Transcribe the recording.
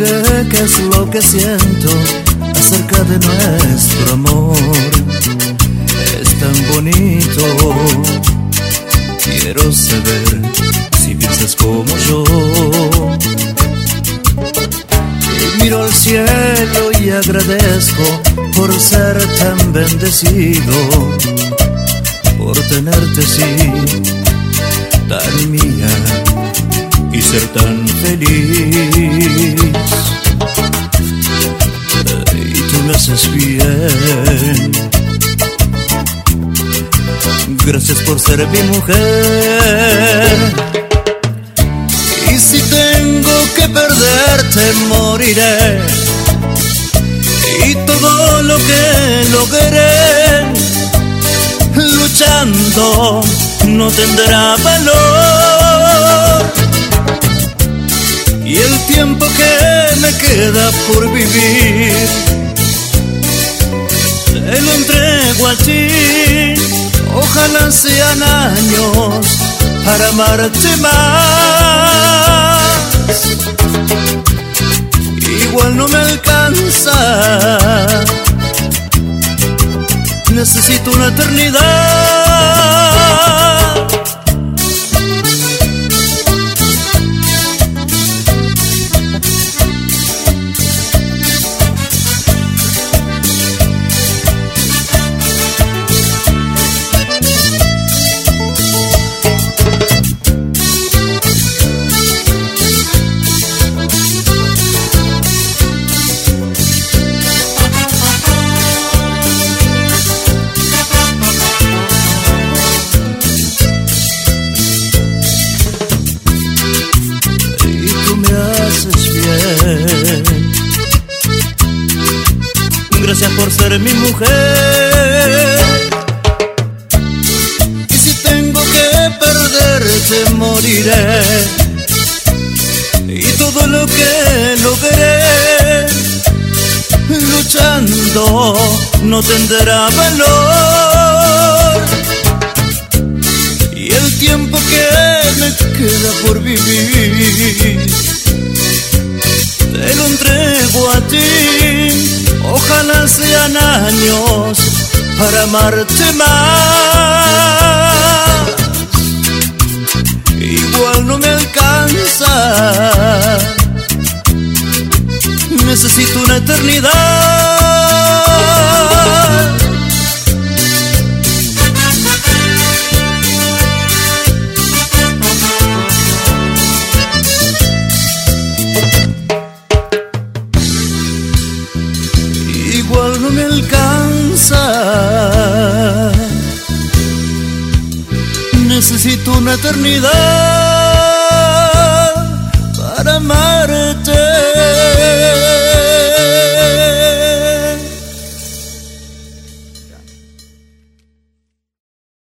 diré qué es lo que siento acerca de nuestro amor. Es tan bonito. Quiero saber si piensas como yo. Miro al cielo y agradezco por ser tan bendecido, por tenerte así, tan mía, y ser tan feliz. Y tú me haces bien. Gracias por ser mi mujer. Y si tengo que perderte, moriré. Y todo lo que logré luchando no tendrá valor. Y el tiempo que me queda por vivir te lo entrego a ti. Ojalá sean años para amarte más. Igual no me alcanza, necesito una eternidad. Gracias por ser mi mujer. Y si tengo que perderte, moriré. Y todo lo que logré luchando no tendrá valor. Y el tiempo que me queda por vivir te lo entrego a ti. Ojalá sean años para amarte más. Igual no me alcanza, necesito una eternidad. Igual no me alcanza, necesito una eternidad.